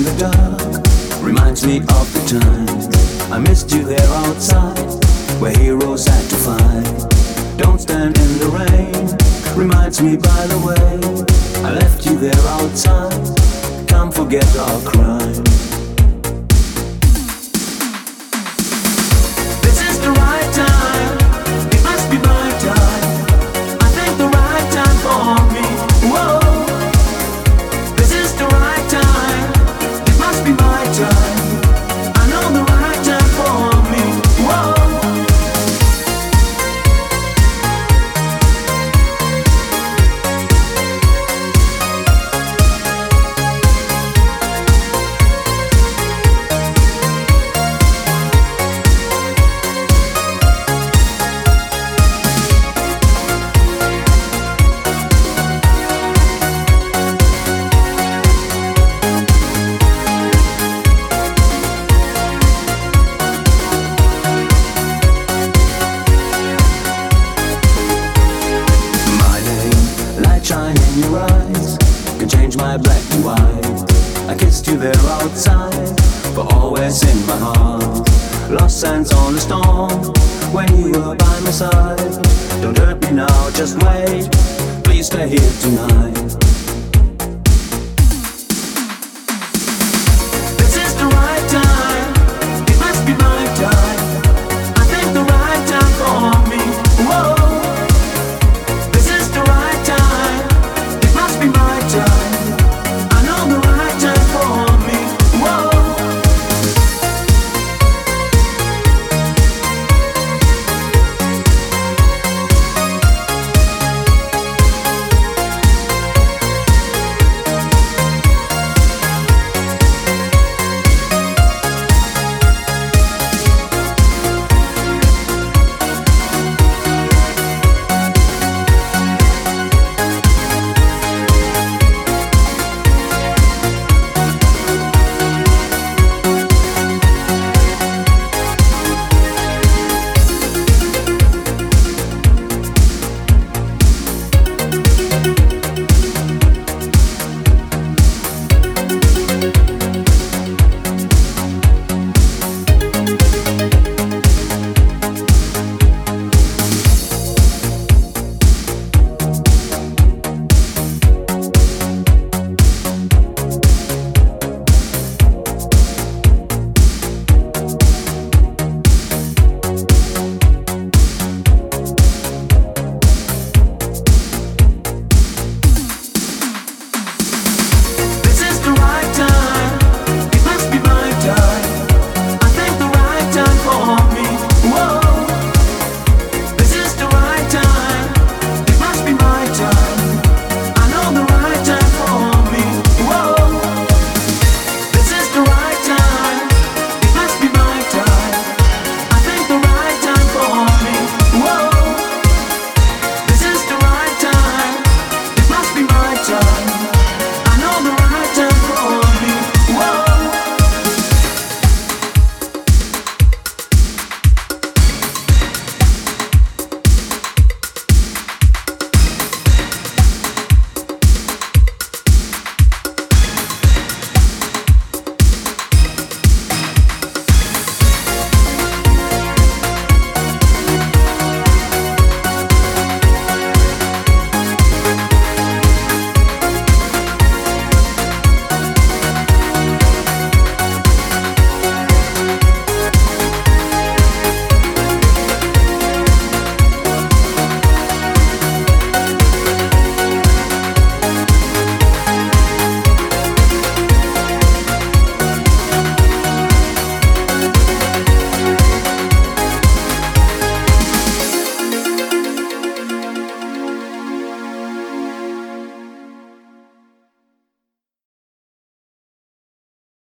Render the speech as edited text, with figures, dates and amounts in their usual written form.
in the dark reminds me of the time I missed you there outside, where heroes had to fight. Don't stand in the rain reminds me, by the way, I left you there outside. Can't forget our crime. This is the right time, it must be my time. I think the right time for me. Whoa. This is the right time, it must be my time. I know the right time for me. Whoa. Shine in your eyes can change my black to white. I kissed you there outside, for always in my heart. Lost sands on the storm when you were by my side. Don't hurt me now, just wait. Please stay here tonight.